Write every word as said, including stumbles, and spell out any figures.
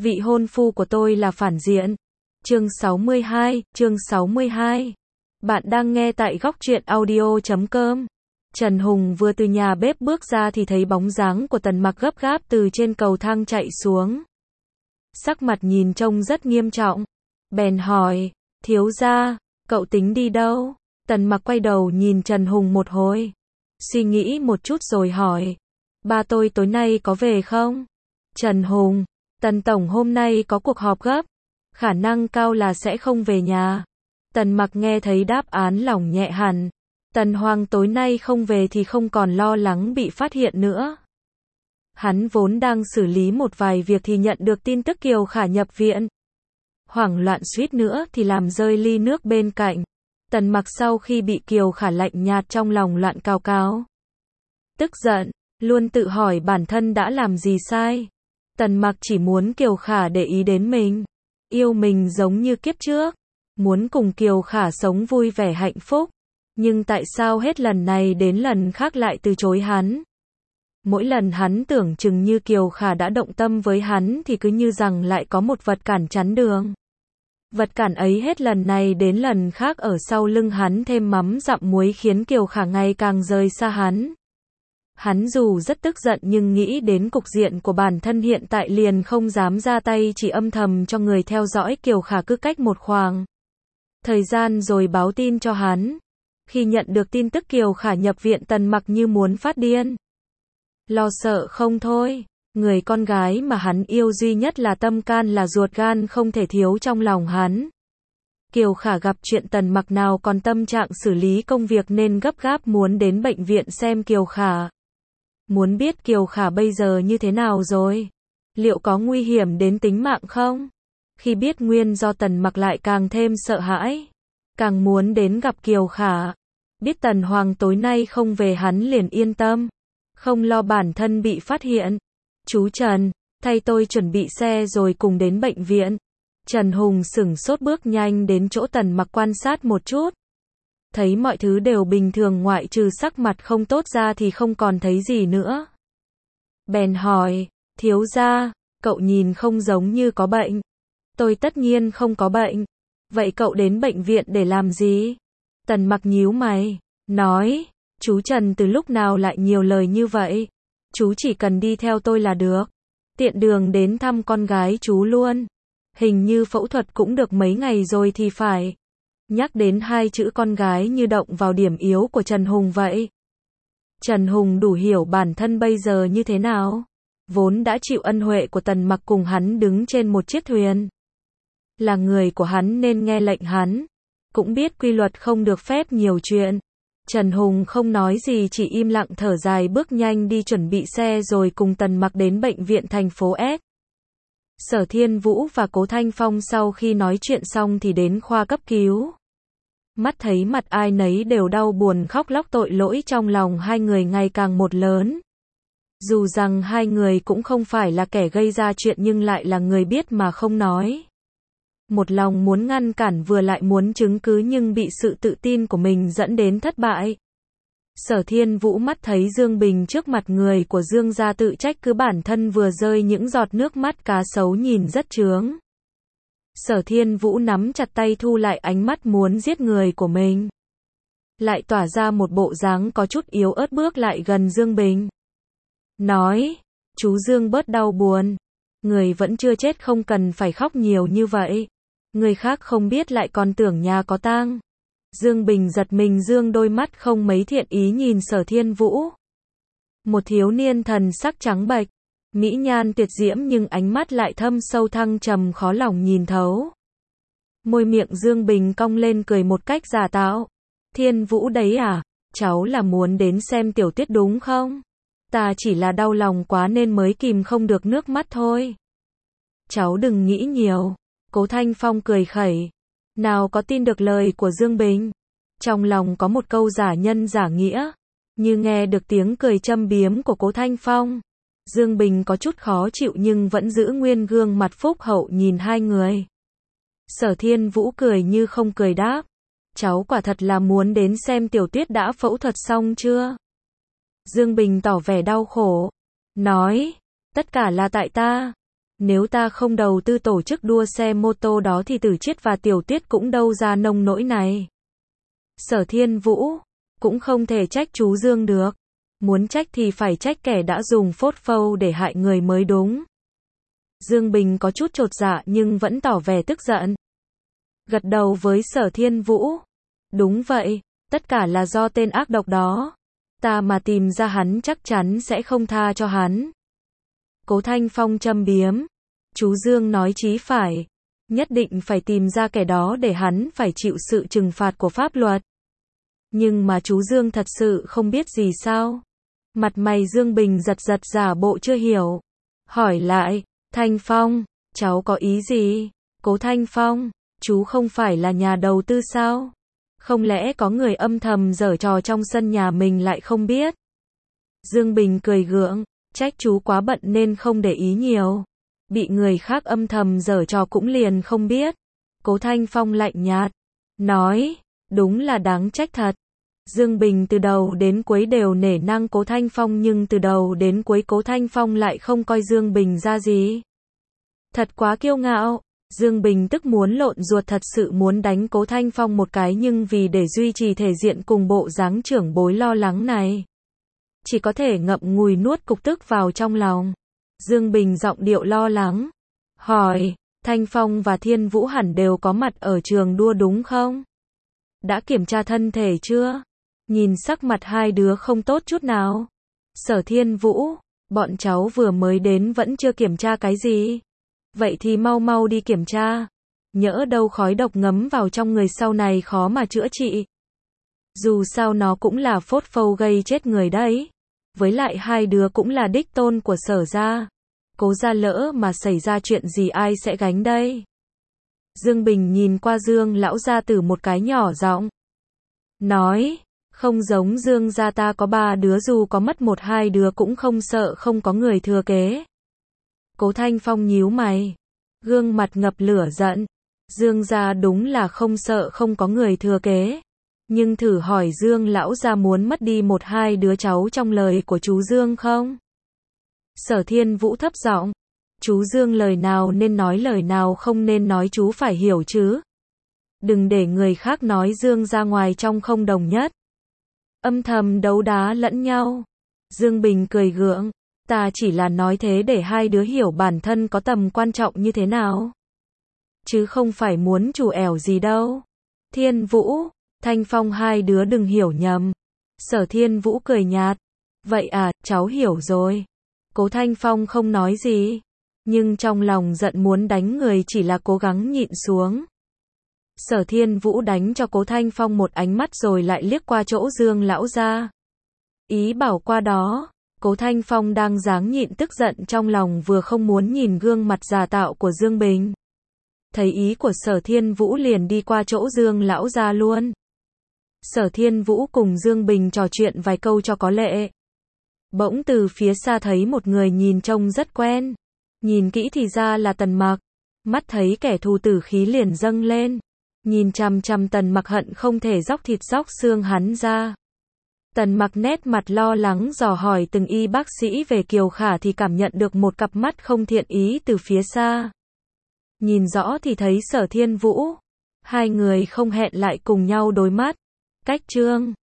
vị hôn phu của tôi là phản diện. Chương sáu mươi hai, chương sáu mươi hai. Bạn đang nghe tại góc truyện audio chấm com. Trần Hùng vừa từ nhà bếp bước ra thì thấy bóng dáng của Tần Mặc gấp gáp từ trên cầu thang chạy xuống. Sắc mặt nhìn trông rất nghiêm trọng. Bèn hỏi, thiếu gia, cậu tính đi đâu? Tần Mặc quay đầu nhìn Trần Hùng một hồi. Suy nghĩ một chút rồi hỏi, ba tôi tối nay có về không? Trần Hùng, Tần Tổng hôm nay có cuộc họp gấp, khả năng cao là sẽ không về nhà. Tần Mặc nghe thấy đáp án lòng nhẹ hẳn. Tần Hoàng tối nay không về thì không còn lo lắng bị phát hiện nữa. Hắn vốn đang xử lý một vài việc thì nhận được tin tức Kiều Khả nhập viện. Hoảng loạn suýt nữa thì làm rơi ly nước bên cạnh. Tần Mặc sau khi bị Kiều Khả lạnh nhạt trong lòng loạn cào cào. Tức giận, luôn tự hỏi bản thân đã làm gì sai. Tần Mặc chỉ muốn Kiều Khả để ý đến mình, yêu mình giống như kiếp trước, muốn cùng Kiều Khả sống vui vẻ hạnh phúc. Nhưng tại sao hết lần này đến lần khác lại từ chối hắn? Mỗi lần hắn tưởng chừng như Kiều Khả đã động tâm với hắn thì cứ như rằng lại có một vật cản chắn đường. Vật cản ấy hết lần này đến lần khác ở sau lưng hắn thêm mắm dặm muối khiến Kiều Khả ngày càng rời xa hắn. Hắn dù rất tức giận nhưng nghĩ đến cục diện của bản thân hiện tại liền không dám ra tay, chỉ âm thầm cho người theo dõi Kiều Khả cứ cách một khoảng thời gian rồi báo tin cho hắn. Khi nhận được tin tức Kiều Khả nhập viện, Tần Mặc như muốn phát điên. Lo sợ không thôi, người con gái mà hắn yêu duy nhất là tâm can là ruột gan không thể thiếu trong lòng hắn. Kiều Khả gặp chuyện Tần Mặc nào còn tâm trạng xử lý công việc nên gấp gáp muốn đến bệnh viện xem Kiều Khả. Muốn biết Kiều Khả bây giờ như thế nào rồi? Liệu có nguy hiểm đến tính mạng không? Khi biết nguyên do, Tần Mặc lại càng thêm sợ hãi, càng muốn đến gặp Kiều Khả. Biết Tần Hoàng tối nay không về hắn liền yên tâm, không lo bản thân bị phát hiện. Chú Trần, thay tôi chuẩn bị xe rồi cùng đến bệnh viện. Trần Hùng sửng sốt bước nhanh đến chỗ Tần Mặc quan sát một chút. Thấy mọi thứ đều bình thường ngoại trừ sắc mặt không tốt ra thì không còn thấy gì nữa. Bèn hỏi, thiếu gia, cậu nhìn không giống như có bệnh. Tôi tất nhiên không có bệnh. Vậy cậu đến bệnh viện để làm gì? Tần Mặc nhíu mày, nói, chú Trần từ lúc nào lại nhiều lời như vậy? Chú chỉ cần đi theo tôi là được. Tiện đường đến thăm con gái chú luôn. Hình như phẫu thuật cũng được mấy ngày rồi thì phải. Nhắc đến hai chữ con gái như động vào điểm yếu của Trần Hùng vậy. Trần Hùng đủ hiểu bản thân bây giờ như thế nào. Vốn đã chịu ân huệ của Tần Mặc cùng hắn đứng trên một chiếc thuyền. Là người của hắn nên nghe lệnh hắn. Cũng biết quy luật không được phép nhiều chuyện. Trần Hùng không nói gì, chỉ im lặng thở dài bước nhanh đi chuẩn bị xe rồi cùng Tần Mặc đến bệnh viện thành phố S. Sở Thiên Vũ và Cố Thanh Phong sau khi nói chuyện xong thì đến khoa cấp cứu. Mắt thấy mặt ai nấy đều đau buồn khóc lóc, tội lỗi trong lòng hai người ngày càng một lớn. Dù rằng hai người cũng không phải là kẻ gây ra chuyện nhưng lại là người biết mà không nói. Một lòng muốn ngăn cản vừa lại muốn chứng cứ nhưng bị sự tự tin của mình dẫn đến thất bại. Sở Thiên Vũ mắt thấy Dương Bình trước mặt người của Dương gia tự trách cứ bản thân vừa rơi những giọt nước mắt cá sấu nhìn rất chướng. Sở Thiên Vũ nắm chặt tay thu lại ánh mắt muốn giết người của mình. Lại tỏa ra một bộ dáng có chút yếu ớt bước lại gần Dương Bình. Nói, chú Dương bớt đau buồn. Người vẫn chưa chết không cần phải khóc nhiều như vậy. Người khác không biết lại còn tưởng nhà có tang. Dương Bình giật mình dương đôi mắt không mấy thiện ý nhìn Sở Thiên Vũ. Một thiếu niên thần sắc trắng bệch, mỹ nhan tuyệt diễm nhưng ánh mắt lại thâm sâu thăng trầm khó lòng nhìn thấu. Môi miệng Dương Bình cong lên cười một cách giả tạo. Thiên Vũ đấy à, cháu là muốn đến xem Tiểu Tuyết đúng không? Ta chỉ là đau lòng quá nên mới kìm không được nước mắt thôi. Cháu đừng nghĩ nhiều. Cố Thanh Phong cười khẩy. Nào có tin được lời của Dương Bình. Trong lòng có một câu giả nhân giả nghĩa. Như nghe được tiếng cười châm biếm của Cố Thanh Phong. Dương Bình có chút khó chịu nhưng vẫn giữ nguyên gương mặt phúc hậu nhìn hai người. Sở Thiên Vũ cười như không cười đáp. Cháu quả thật là muốn đến xem Tiểu Tuyết đã phẫu thuật xong chưa? Dương Bình tỏ vẻ đau khổ. Nói, tất cả là tại ta. Nếu ta không đầu tư tổ chức đua xe mô tô đó thì Tử Chiết và Tiểu Tuyết cũng đâu ra nông nỗi này. Sở Thiên Vũ, cũng không thể trách chú Dương được. Muốn trách thì phải trách kẻ đã dùng phốt phâu để hại người mới đúng. Dương Bình có chút chột dạ nhưng vẫn tỏ vẻ tức giận. Gật đầu với Sở Thiên Vũ. Đúng vậy, tất cả là do tên ác độc đó. Ta mà tìm ra hắn chắc chắn sẽ không tha cho hắn. Cố Thanh Phong châm biếm. Chú Dương nói chí phải. Nhất định phải tìm ra kẻ đó để hắn phải chịu sự trừng phạt của pháp luật. Nhưng mà chú Dương thật sự không biết gì sao? Mặt mày Dương Bình giật giật giả bộ chưa hiểu. Hỏi lại, Thanh Phong, cháu có ý gì? Cố Thanh Phong, chú không phải là nhà đầu tư sao? Không lẽ có người âm thầm giở trò trong sân nhà mình lại không biết? Dương Bình cười gượng, trách chú quá bận nên không để ý nhiều. Bị người khác âm thầm giở trò cũng liền không biết. Cố Thanh Phong lạnh nhạt, nói, đúng là đáng trách thật. Dương Bình từ đầu đến cuối đều nể nang Cố Thanh Phong nhưng từ đầu đến cuối Cố Thanh Phong lại không coi Dương Bình ra gì. Thật quá kiêu ngạo. Dương Bình tức muốn lộn ruột, thật sự muốn đánh Cố Thanh Phong một cái nhưng vì để duy trì thể diện cùng bộ dáng trưởng bối lo lắng này, chỉ có thể ngậm ngùi nuốt cục tức vào trong lòng. Dương Bình giọng điệu lo lắng, hỏi, Thanh Phong và Thiên Vũ hẳn đều có mặt ở trường đua đúng không? Đã kiểm tra thân thể chưa? Nhìn sắc mặt hai đứa không tốt chút nào. Sở Thiên Vũ, bọn cháu vừa mới đến vẫn chưa kiểm tra cái gì. Vậy thì mau mau đi kiểm tra. Nhỡ đâu khói độc ngấm vào trong người sau này khó mà chữa trị. Dù sao nó cũng là phốt phâu gây chết người đấy. Với lại hai đứa cũng là đích tôn của Sở gia. Cố gia lỡ mà xảy ra chuyện gì ai sẽ gánh đây? Dương Bình nhìn qua Dương lão gia tử một cái nhỏ giọng. Nói, không giống Dương gia ta có ba đứa dù có mất một hai đứa cũng không sợ không có người thừa kế. Cố Thanh Phong nhíu mày, gương mặt ngập lửa giận. Dương gia đúng là không sợ không có người thừa kế. Nhưng thử hỏi Dương lão gia muốn mất đi một hai đứa cháu trong lời của chú Dương không? Sở Thiên Vũ thấp giọng, chú Dương lời nào nên nói lời nào không nên nói chú phải hiểu chứ. Đừng để người khác nói Dương ra ngoài trong không đồng nhất. Âm thầm đấu đá lẫn nhau. Dương Bình cười gượng, ta chỉ là nói thế để hai đứa hiểu bản thân có tầm quan trọng như thế nào. Chứ không phải muốn chủ ẻo gì đâu. Thiên Vũ, Thanh Phong hai đứa đừng hiểu nhầm. Sở Thiên Vũ cười nhạt. Vậy à, cháu hiểu rồi. Cố Thanh Phong không nói gì. Nhưng trong lòng giận muốn đánh người chỉ là cố gắng nhịn xuống. Sở Thiên Vũ đánh cho Cố Thanh Phong một ánh mắt rồi lại liếc qua chỗ Dương lão gia. Ý bảo qua đó, Cố Thanh Phong đang dáng nhịn tức giận trong lòng vừa không muốn nhìn gương mặt giả tạo của Dương Bình. Thấy ý của Sở Thiên Vũ liền đi qua chỗ Dương lão gia luôn. Sở Thiên Vũ cùng Dương Bình trò chuyện vài câu cho có lệ. Bỗng từ phía xa thấy một người nhìn trông rất quen. Nhìn kỹ thì ra là Tần Mặc. Mắt thấy kẻ thù tử khí liền dâng lên. Nhìn chằm chằm Tần Mặc hận không thể róc thịt róc xương hắn ra. Tần Mặc nét mặt lo lắng dò hỏi từng y bác sĩ về Kiều Khả thì cảm nhận được một cặp mắt không thiện ý từ phía xa. Nhìn rõ thì thấy Sở Thiên Vũ. Hai người không hẹn lại cùng nhau đối mắt. Cách trương.